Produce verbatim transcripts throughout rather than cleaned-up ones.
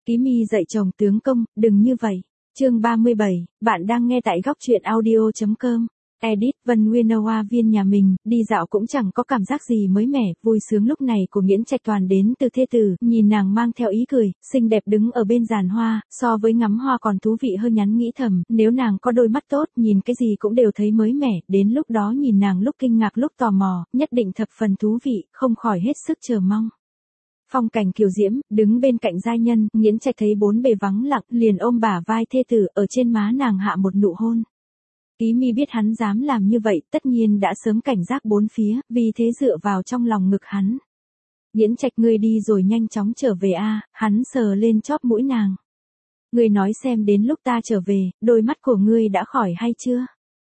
Ký Mi dạy chồng tướng công, đừng như vậy. Chương ba mươi bảy, bạn đang nghe tại góc truyện audio chấm com. Edit Vân Nguyên Hoa viên nhà mình, đi dạo cũng chẳng có cảm giác gì mới mẻ, vui sướng lúc này của Nghiễn Trạch toàn đến từ thê tử, nhìn nàng mang theo ý cười, xinh đẹp đứng ở bên giàn hoa, so với ngắm hoa còn thú vị hơn nhắn nghĩ thầm, nếu nàng có đôi mắt tốt, nhìn cái gì cũng đều thấy mới mẻ, đến lúc đó nhìn nàng lúc kinh ngạc lúc tò mò, nhất định thập phần thú vị, không khỏi hết sức chờ mong. Phong cảnh kiều diễm, đứng bên cạnh giai nhân, Nghiễn Trạch thấy bốn bề vắng lặng, liền ôm bả vai thê tử, ở trên má nàng hạ một nụ hôn. Ký Mi biết hắn dám làm như vậy, tất nhiên đã sớm cảnh giác bốn phía, vì thế dựa vào trong lòng ngực hắn. Nghiễn Trạch, ngươi đi rồi nhanh chóng trở về a, hắn sờ lên chóp mũi nàng. Ngươi nói xem đến lúc ta trở về, đôi mắt của ngươi đã khỏi hay chưa?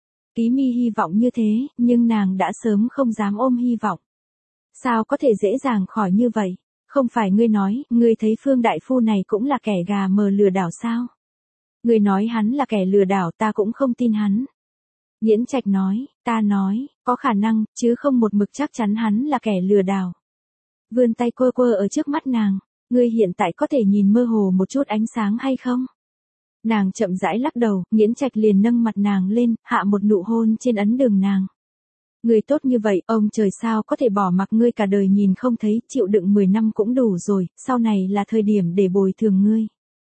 Ký Mi hy vọng như thế, nhưng nàng đã sớm không dám ôm hy vọng. Sao có thể dễ dàng khỏi như vậy? Không phải ngươi nói, ngươi thấy Phương đại phu này cũng là kẻ gà mờ lừa đảo sao? Ngươi nói hắn là kẻ lừa đảo, ta cũng không tin hắn. Nghiễn Trạch nói, ta nói, có khả năng, chứ không một mực chắc chắn hắn là kẻ lừa đảo. Vươn tay quơ quơ ở trước mắt nàng, ngươi hiện tại có thể nhìn mơ hồ một chút ánh sáng hay không? Nàng chậm rãi lắc đầu, Nghiễn Trạch liền nâng mặt nàng lên, hạ một nụ hôn trên ấn đường nàng. Ngươi tốt như vậy, ông trời sao có thể bỏ mặc ngươi cả đời nhìn không thấy, chịu đựng mười năm cũng đủ rồi, sau này là thời điểm để bồi thường ngươi.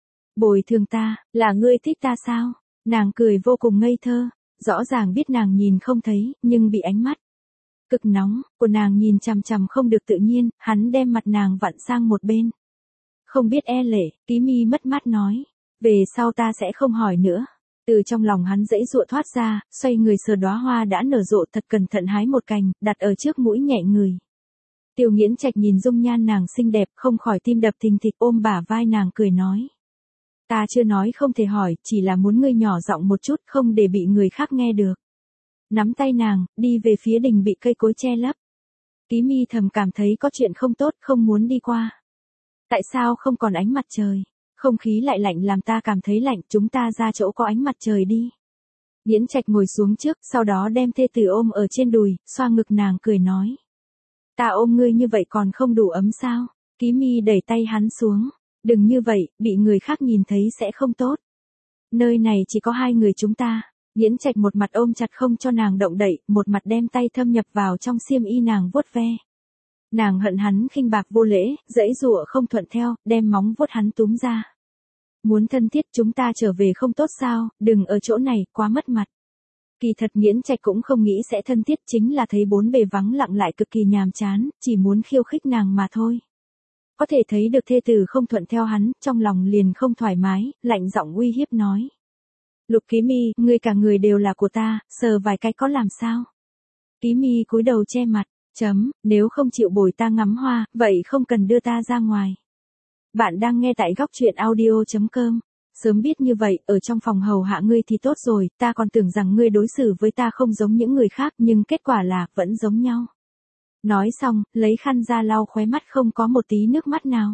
Bồi thường ta, là ngươi thích ta sao? Nàng cười vô cùng ngây thơ. Rõ ràng biết nàng nhìn không thấy, nhưng bị ánh mắt cực nóng của nàng nhìn chằm chằm không được tự nhiên, hắn đem mặt nàng vặn sang một bên. Không biết e lệ, Ký Mi mất mát nói, về sau ta sẽ không hỏi nữa. Từ trong lòng hắn dãy dụa thoát ra, xoay người sờ đóa hoa đã nở rộ, thật cẩn thận hái một cành, đặt ở trước mũi nhẹ người. Tiêu Nghiễn Trạch nhìn dung nhan nàng xinh đẹp, không khỏi tim đập thình thịch, ôm bả vai nàng cười nói. Ta chưa nói không thể hỏi, chỉ là muốn ngươi nhỏ giọng một chút, không để bị người khác nghe được. Nắm tay nàng, đi về phía đình bị cây cối che lấp. Ký Mi thầm cảm thấy có chuyện không tốt, không muốn đi qua. Tại sao không còn ánh mặt trời? Không khí lại lạnh làm ta cảm thấy lạnh, chúng ta ra chỗ có ánh mặt trời đi. Nghiễn Trạch ngồi xuống trước, sau đó đem thê tử ôm ở trên đùi, xoa ngực nàng cười nói. Ta ôm ngươi như vậy còn không đủ ấm sao? Ký Mi đẩy tay hắn xuống. Đừng như vậy, bị người khác nhìn thấy sẽ không tốt. Nơi này chỉ có hai người chúng ta. Nghiễn Trạch một mặt ôm chặt không cho nàng động đậy, một mặt đem tay thâm nhập vào trong xiêm y nàng vuốt ve. Nàng hận hắn khinh bạc vô lễ, dãy dụa không thuận theo, đem móng vuốt hắn túm ra. Muốn thân thiết chúng ta trở về không tốt sao, đừng ở chỗ này, quá mất mặt. Kỳ thật Nghiễn Trạch cũng không nghĩ sẽ thân thiết, chính là thấy bốn bề vắng lặng lại cực kỳ nhàm chán, chỉ muốn khiêu khích nàng mà thôi. Có thể thấy được thê tử không thuận theo hắn, trong lòng liền không thoải mái, lạnh giọng uy hiếp nói. Lục Ký Mi, ngươi cả người đều là của ta, sờ vài cái có làm sao? Ký Mi cúi đầu che mặt, chấm, nếu không chịu bồi ta ngắm hoa, vậy không cần đưa ta ra ngoài. Bạn đang nghe tại góc truyện audio chấm com. Sớm biết như vậy, ở trong phòng hầu hạ ngươi thì tốt rồi, ta còn tưởng rằng ngươi đối xử với ta không giống những người khác, nhưng kết quả là, vẫn giống nhau. Nói xong, lấy khăn ra lau khóe mắt không có một tí nước mắt nào.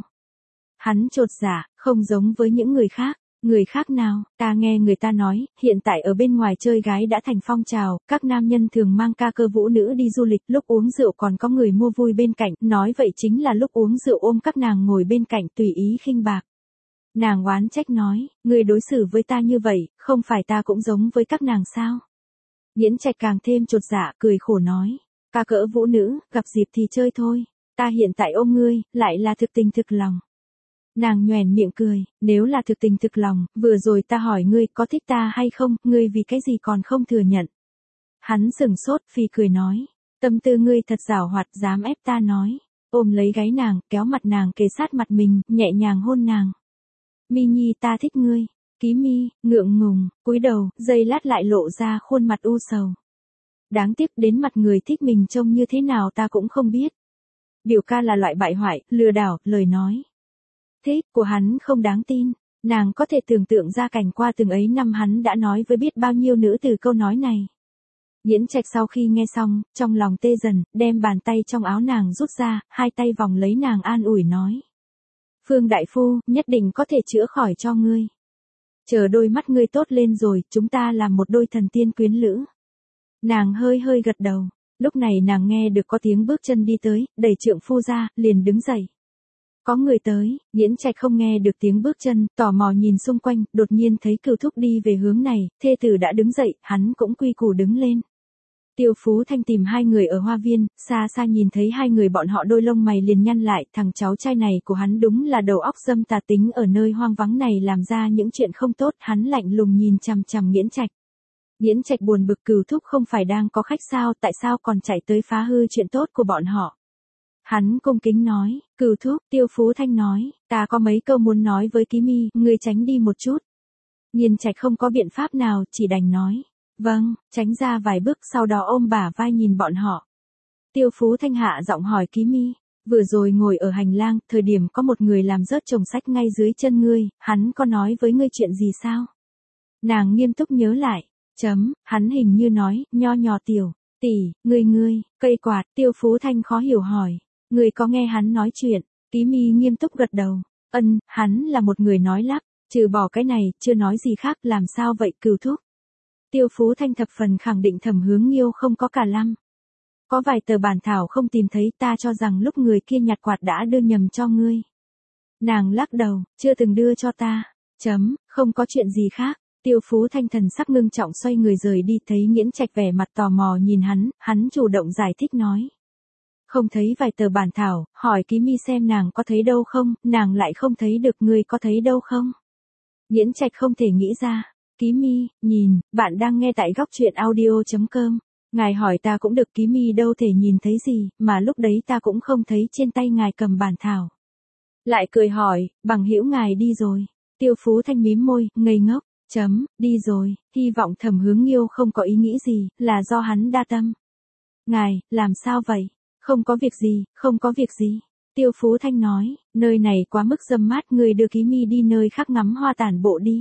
Hắn chột dạ, không giống với những người khác. Người khác nào, ta nghe người ta nói, hiện tại ở bên ngoài chơi gái đã thành phong trào, các nam nhân thường mang ca cơ vũ nữ đi du lịch, lúc uống rượu còn có người mua vui bên cạnh, nói vậy chính là lúc uống rượu ôm các nàng ngồi bên cạnh tùy ý khinh bạc. Nàng oán trách nói, người đối xử với ta như vậy, không phải ta cũng giống với các nàng sao? Nghiễn Trạch càng thêm chột dạ, cười khổ nói. Ca cỡ vũ nữ, gặp dịp thì chơi thôi. Ta hiện tại ôm ngươi, lại là thực tình thực lòng. Nàng nhoẻn miệng cười, nếu là thực tình thực lòng, vừa rồi ta hỏi ngươi có thích ta hay không, ngươi vì cái gì còn không thừa nhận. Hắn sừng sốt, phì cười nói. Tâm tư ngươi thật giảo hoạt, dám ép ta nói. Ôm lấy gáy nàng, kéo mặt nàng kề sát mặt mình, nhẹ nhàng hôn nàng. Mi Nhi ta thích ngươi. Ký Mi, ngượng ngùng, cúi đầu, giây lát lại lộ ra khuôn mặt u sầu. Đáng tiếc đến mặt người thích mình trông như thế nào ta cũng không biết. Biểu ca là loại bại hoại, lừa đảo, lời nói. Thế, của hắn không đáng tin. Nàng có thể tưởng tượng ra cảnh qua từng ấy năm hắn đã nói với biết bao nhiêu nữ từ câu nói này. Nghiễn Trạch sau khi nghe xong, trong lòng tê dần, đem bàn tay trong áo nàng rút ra, hai tay vòng lấy nàng an ủi nói. Phương đại phu, nhất định có thể chữa khỏi cho ngươi. Chờ đôi mắt ngươi tốt lên rồi, chúng ta làm một đôi thần tiên quyến lữ. Nàng hơi hơi gật đầu, lúc này nàng nghe được có tiếng bước chân đi tới, đẩy trượng phu ra, liền đứng dậy. Có người tới, Nghiễn Trạch không nghe được tiếng bước chân, tò mò nhìn xung quanh, đột nhiên thấy Cửu Thúc đi về hướng này, thê tử đã đứng dậy, hắn cũng quy củ đứng lên. Tiêu Phú Thanh tìm hai người ở hoa viên, xa xa nhìn thấy hai người bọn họ đôi lông mày liền nhăn lại, thằng cháu trai này của hắn đúng là đầu óc dâm tà tính ở nơi hoang vắng này làm ra những chuyện không tốt, hắn lạnh lùng nhìn chằm chằm Nghiễn Trạch. Nghiễn Trạch buồn bực, Cửu Thúc không phải đang có khách sao, tại sao còn chạy tới phá hư chuyện tốt của bọn họ. Hắn cung kính nói, Cửu Thúc, Tiêu Phú Thanh nói, ta có mấy câu muốn nói với Ký Mi, ngươi tránh đi một chút. Nghiễn Trạch không có biện pháp nào, chỉ đành nói. Vâng, tránh ra vài bước sau đó ôm bả vai nhìn bọn họ. Tiêu Phú Thanh hạ giọng hỏi Ký Mi, vừa rồi ngồi ở hành lang, thời điểm có một người làm rớt chồng sách ngay dưới chân ngươi, hắn có nói với ngươi chuyện gì sao? Nàng nghiêm túc nhớ lại, chấm, hắn hình như nói, nho nhỏ Tiểu, tỷ, ngươi ngươi, cây quạt, Tiêu Phú Thanh khó hiểu hỏi, ngươi có nghe hắn nói chuyện? Ký Mi nghiêm túc gật đầu, ân, hắn là một người nói lắp, trừ bỏ cái này, chưa nói gì khác, làm sao vậy Cửu Thúc? Tiêu Phú Thanh thập phần khẳng định Thẩm Hướng Nghiêu không có cả lăm. Có vài tờ bản thảo không tìm thấy, ta cho rằng lúc người kia nhặt quạt đã đưa nhầm cho ngươi. Nàng lắc đầu, chưa từng đưa cho ta. Chấm, không có chuyện gì khác. Tiêu Phú Thanh thần sắc ngưng trọng xoay người rời đi, thấy Nghiễn Trạch vẻ mặt tò mò nhìn hắn, hắn chủ động giải thích nói. Không thấy vài tờ bản thảo, hỏi Ký Mi xem nàng có thấy đâu không, nàng lại không thấy được, ngươi có thấy đâu không? Nghiễn Trạch không thể nghĩ ra. Ký Mi, nhìn, bạn đang nghe tại góc truyện audio chấm com. Ngài hỏi ta cũng được, Ký Mi đâu thể nhìn thấy gì, mà lúc đấy ta cũng không thấy trên tay ngài cầm bản thảo. Lại cười hỏi, bằng hữu ngài đi rồi. Tiêu Phú Thanh mím môi, ngây ngốc, chấm, đi rồi, hy vọng Thẩm Hướng Nghiêu không có ý nghĩ gì, là do hắn đa tâm. Ngài, làm sao vậy? Không có việc gì, không có việc gì. Tiêu Phú Thanh nói, nơi này quá mức râm mát, người đưa Ký Mi đi nơi khác ngắm hoa tản bộ đi.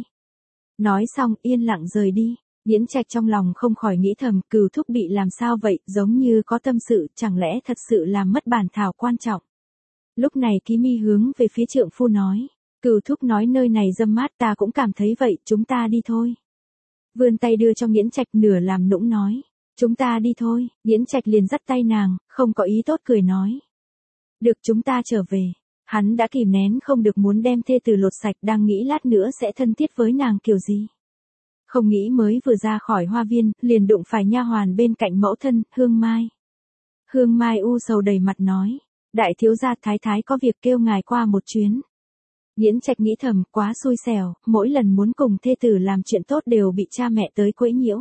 Nói xong, yên lặng rời đi. Nghiễn Trạch trong lòng không khỏi nghĩ thầm, Cửu Thúc bị làm sao vậy, giống như có tâm sự, chẳng lẽ thật sự làm mất bản thảo quan trọng. Lúc này Ký Mi hướng về phía trượng phu nói, Cửu Thúc nói nơi này râm mát, ta cũng cảm thấy vậy, chúng ta đi thôi. Vươn tay đưa cho Nghiễn Trạch, nửa làm nũng nói, chúng ta đi thôi. Nghiễn Trạch liền dắt tay nàng, không có ý tốt cười nói. Được, chúng ta trở về. Hắn đã kìm nén không được muốn đem thê tử lột sạch, đang nghĩ lát nữa sẽ thân thiết với nàng kiểu gì. Không nghĩ mới vừa ra khỏi hoa viên, liền đụng phải nha hoàn bên cạnh mẫu thân, Hương Mai. Hương Mai u sầu đầy mặt nói, đại thiếu gia thái thái có việc kêu ngài qua một chuyến. Nghiễn Trạch nghĩ thầm, quá xui xẻo, mỗi lần muốn cùng thê tử làm chuyện tốt đều bị cha mẹ tới quấy nhiễu.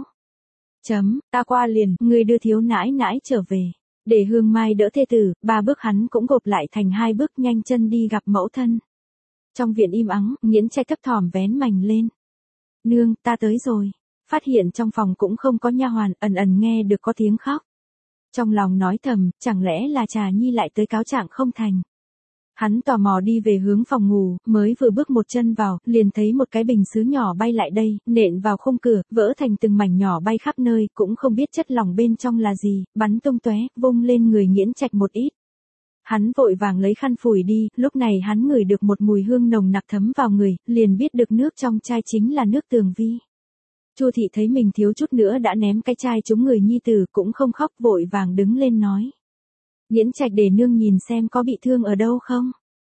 Chấm, ta qua liền, người đưa thiếu nãi nãi trở về. Để Hương Mai đỡ thê tử, ba bước hắn cũng gộp lại thành hai bước, nhanh chân đi gặp mẫu thân. Trong viện im ắng, Nghiễn Trạch thấp thỏm vén mành lên. Nương, ta tới rồi. Phát hiện trong phòng cũng không có nha hoàn, ẩn ẩn nghe được có tiếng khóc. Trong lòng nói thầm, chẳng lẽ là Trà Nhi lại tới cáo trạng không thành. Hắn tò mò đi về hướng phòng ngủ, mới vừa bước một chân vào, liền thấy một cái bình sứ nhỏ bay lại đây, nện vào khung cửa, vỡ thành từng mảnh nhỏ bay khắp nơi, cũng không biết chất lỏng bên trong là gì, bắn tung tóe, vung lên người Nghiễn Trạch một ít. Hắn vội vàng lấy khăn phủi đi, lúc này hắn ngửi được một mùi hương nồng nặc thấm vào người, liền biết được nước trong chai chính là nước tường vi. Chu thị thấy mình thiếu chút nữa đã ném cái chai trúng người nhi tử, cũng không khóc, vội vàng đứng lên nói. Nghiễn Trạch, để nương nhìn xem có bị thương ở đâu không?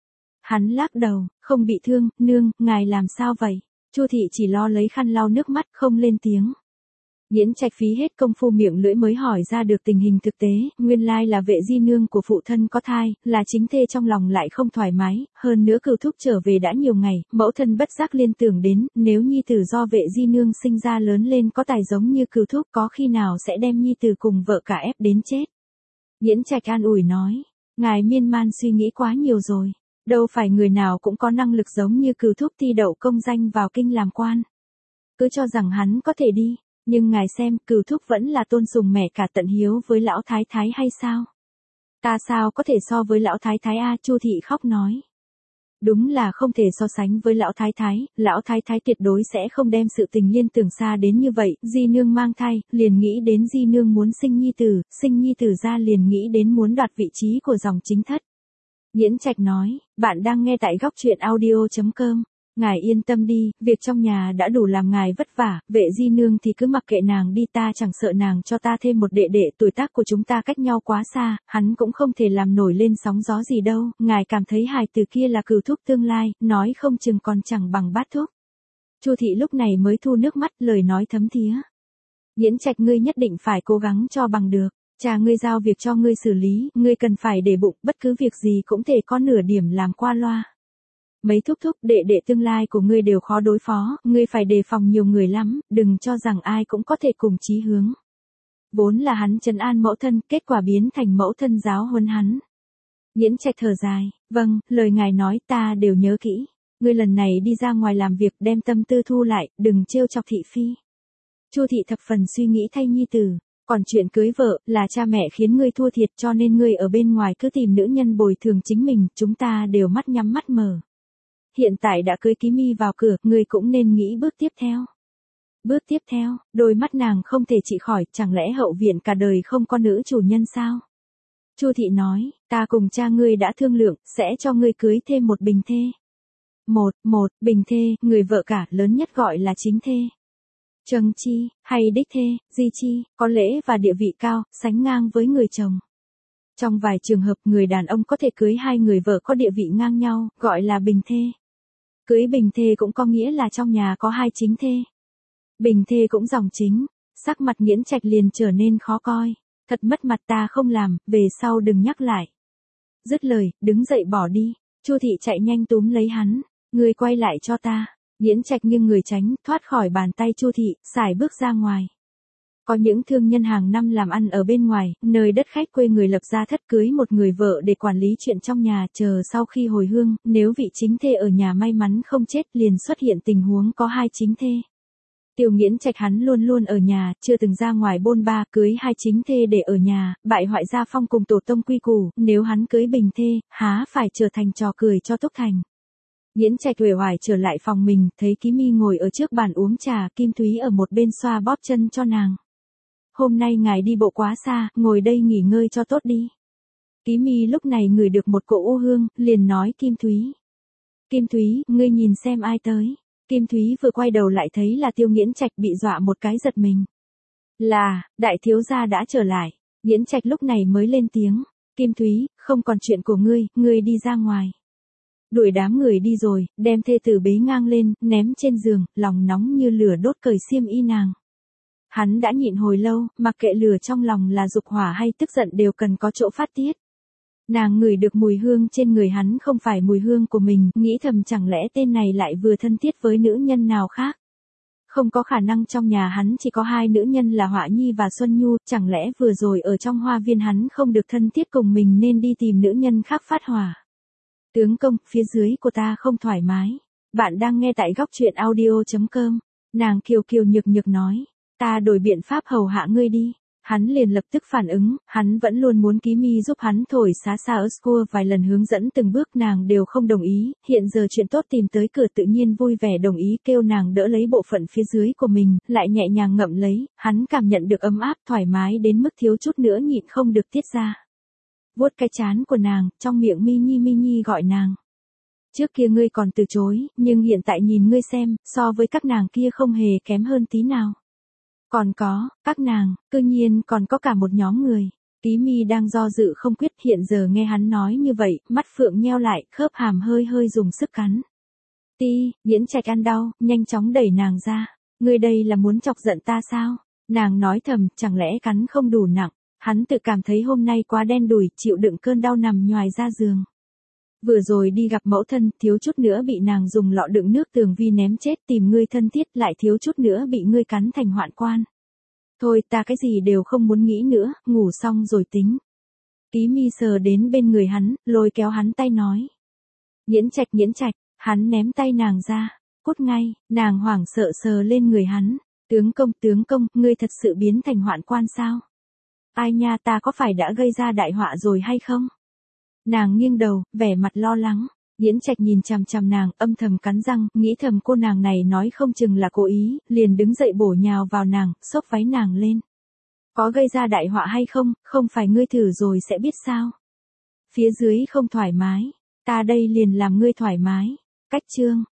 Hắn lắc đầu, không bị thương, nương, ngài làm sao vậy? Chu thị chỉ lo lấy khăn lau nước mắt, không lên tiếng. Nghiễn Trạch phí hết công phu miệng lưỡi mới hỏi ra được tình hình thực tế, nguyên lai là vệ di nương của phụ thân có thai, là chính thê trong lòng lại không thoải mái, hơn nữa Cửu Thúc trở về đã nhiều ngày, mẫu thân bất giác liên tưởng đến, nếu nhi tử do vệ di nương sinh ra lớn lên có tài giống như Cửu Thúc, có khi nào sẽ đem nhi tử cùng vợ cả ép đến chết. Nghiễn Trạch an ủi nói, ngài miên man suy nghĩ quá nhiều rồi, đâu phải người nào cũng có năng lực giống như Cửu Thúc thi đậu công danh vào kinh làm quan. Cứ cho rằng hắn có thể đi. Nhưng ngài xem, Cửu Thúc vẫn là tôn sùng mẹ cả tận hiếu với lão thái thái hay sao? Ta sao có thể so với lão thái thái a? Chu thị khóc nói. Đúng là không thể so sánh với lão thái thái, lão thái thái tuyệt đối sẽ không đem sự tình liên tưởng xa đến như vậy, di nương mang thai, liền nghĩ đến di nương muốn sinh nhi tử, sinh nhi tử ra liền nghĩ đến muốn đoạt vị trí của dòng chính thất. Nghiễn Trạch nói, bạn đang nghe tại góc truyện audio chấm com. Ngài yên tâm đi, việc trong nhà đã đủ làm ngài vất vả, vệ di nương thì cứ mặc kệ nàng đi, ta chẳng sợ nàng cho ta thêm một đệ đệ, tuổi tác của chúng ta cách nhau quá xa, hắn cũng không thể làm nổi lên sóng gió gì đâu, ngài cảm thấy hài từ kia là cừu thúc tương lai, nói không chừng còn chẳng bằng bát thúc. Chu thị lúc này mới thu nước mắt, lời nói thấm thía. Nghiễn Trạch, ngươi nhất định phải cố gắng cho bằng được, cha ngươi giao việc cho ngươi xử lý, ngươi cần phải để bụng, bất cứ việc gì cũng thể có nửa điểm làm qua loa. Mấy thúc thúc đệ đệ tương lai của ngươi đều khó đối phó, ngươi phải đề phòng nhiều người lắm, đừng cho rằng ai cũng có thể cùng chí hướng. Vốn là hắn trấn an mẫu thân, kết quả biến thành mẫu thân giáo huấn hắn. Nghiễn Trạch thở dài, vâng, lời ngài nói ta đều nhớ kỹ. Ngươi lần này đi ra ngoài làm việc đem tâm tư thu lại, đừng trêu chọc thị phi. Chu thị thập phần suy nghĩ thay nhi tử, còn chuyện cưới vợ là cha mẹ khiến ngươi thua thiệt, cho nên ngươi ở bên ngoài cứ tìm nữ nhân bồi thường chính mình, chúng ta đều mắt nhắm mắt mở. Hiện tại đã cưới Ký Mi vào cửa, ngươi cũng nên nghĩ bước tiếp theo. Bước tiếp theo, đôi mắt nàng không thể trị khỏi, chẳng lẽ hậu viện cả đời không có nữ chủ nhân sao? Chu thị nói, ta cùng cha ngươi đã thương lượng, sẽ cho ngươi cưới thêm một bình thê. Một, một, bình thê, người vợ cả lớn nhất gọi là chính thê. Trâng chi, hay đích thê, di chi, có lễ và địa vị cao, sánh ngang với người chồng. Trong vài trường hợp người đàn ông có thể cưới hai người vợ có địa vị ngang nhau, gọi là bình thê. Cưới bình thê cũng có nghĩa là trong nhà có hai chính thê. Bình thê cũng dòng chính, sắc mặt Nghiễn Trạch liền trở nên khó coi. Thật mất mặt, ta không làm, về sau đừng nhắc lại. Dứt lời, đứng dậy bỏ đi, Chu thị chạy nhanh túm lấy hắn, ngươi quay lại cho ta. Nghiễn Trạch nghiêng người tránh, thoát khỏi bàn tay Chu thị, xài bước ra ngoài. Có những thương nhân hàng năm làm ăn ở bên ngoài, nơi đất khách quê người lập gia thất, cưới một người vợ để quản lý chuyện trong nhà, chờ sau khi hồi hương, nếu vị chính thê ở nhà may mắn không chết liền xuất hiện tình huống có hai chính thê. Tiêu Nghiễn Trạch hắn luôn luôn ở nhà, chưa từng ra ngoài bôn ba, cưới hai chính thê để ở nhà, bại hoại gia phong cùng tổ tông quy củ, nếu hắn cưới bình thê, há phải trở thành trò cười cho Túc Thành. Nghiễn Trạch uể oải trở lại phòng mình, thấy Ký Mi ngồi ở trước bàn uống trà, Kim Thúy ở một bên xoa bóp chân cho nàng. Hôm nay ngài đi bộ quá xa, ngồi đây nghỉ ngơi cho tốt đi. Ký Mi lúc này ngửi được một cỗ ô hương, liền nói Kim Thúy. Kim Thúy, ngươi nhìn xem ai tới. Kim Thúy vừa quay đầu lại thấy là Tiêu Nghiễn Trạch, bị dọa một cái giật mình. Là, đại thiếu gia đã trở lại. Nghiễn Trạch lúc này mới lên tiếng. Kim Thúy, không còn chuyện của ngươi, ngươi đi ra ngoài. Đuổi đám người đi rồi, đem thê tử bế ngang lên, ném trên giường, lòng nóng như lửa đốt cởi xiêm y nàng. Hắn đã nhịn hồi lâu, mặc kệ lửa trong lòng là dục hỏa hay tức giận đều cần có chỗ phát tiết. Nàng ngửi được mùi hương trên người hắn không phải mùi hương của mình, nghĩ thầm chẳng lẽ tên này lại vừa thân thiết với nữ nhân nào khác. Không có khả năng, trong nhà hắn chỉ có hai nữ nhân là Họa Nhi và Xuân Nhu, chẳng lẽ vừa rồi ở trong hoa viên hắn không được thân thiết cùng mình nên đi tìm nữ nhân khác phát hỏa. Tướng công, phía dưới của ta không thoải mái. Bạn đang nghe tại góc truyện audio chấm com. Nàng kiều kiều nhược nhược nói. Ta đổi biện pháp hầu hạ ngươi đi. Hắn liền lập tức phản ứng, hắn vẫn luôn muốn Ký Mi giúp hắn thổi xá xa ở school, vài lần hướng dẫn từng bước nàng đều không đồng ý, hiện giờ chuyện tốt tìm tới cửa tự nhiên vui vẻ đồng ý, kêu nàng đỡ lấy bộ phận phía dưới của mình, lại nhẹ nhàng ngậm lấy, hắn cảm nhận được ấm áp thoải mái đến mức thiếu chút nữa nhịn không được tiết ra. Vuốt cái trán của nàng, trong miệng Mi Nhi Mi Nhi gọi nàng. Trước kia ngươi còn từ chối, nhưng hiện tại nhìn ngươi xem, so với các nàng kia không hề kém hơn tí nào. Còn có, các nàng, cư nhiên còn có cả một nhóm người. Ký Mi đang do dự không quyết, hiện giờ nghe hắn nói như vậy, mắt phượng nheo lại, khớp hàm hơi hơi dùng sức cắn. Ti, Nghiễn Trạch ăn đau, nhanh chóng đẩy nàng ra. Ngươi đây là muốn chọc giận ta sao? Nàng nói thầm, chẳng lẽ cắn không đủ nặng. Hắn tự cảm thấy hôm nay quá đen đủi, chịu đựng cơn đau nằm nhoài ra giường. Vừa rồi đi gặp mẫu thân, thiếu chút nữa bị nàng dùng lọ đựng nước tường vi ném chết, tìm ngươi thân thiết, lại thiếu chút nữa bị ngươi cắn thành hoạn quan. Thôi, ta cái gì đều không muốn nghĩ nữa, ngủ xong rồi tính. Ký Mi sờ đến bên người hắn, lôi kéo hắn tay nói. Nghiễn Trạch, Nghiễn Trạch, hắn ném tay nàng ra, cút ngay, nàng hoảng sợ sờ lên người hắn. Tướng công, tướng công, ngươi thật sự biến thành hoạn quan sao? Ai nha, ta có phải đã gây ra đại họa rồi hay không? Nàng nghiêng đầu, vẻ mặt lo lắng. Nghiễn Trạch nhìn chằm chằm nàng, âm thầm cắn răng, nghĩ thầm cô nàng này nói không chừng là cố ý, liền đứng dậy bổ nhào vào nàng, xốc váy nàng lên. Có gây ra đại họa hay không, không phải ngươi thử rồi sẽ biết sao. Phía dưới không thoải mái, ta đây liền làm ngươi thoải mái. Cách chương.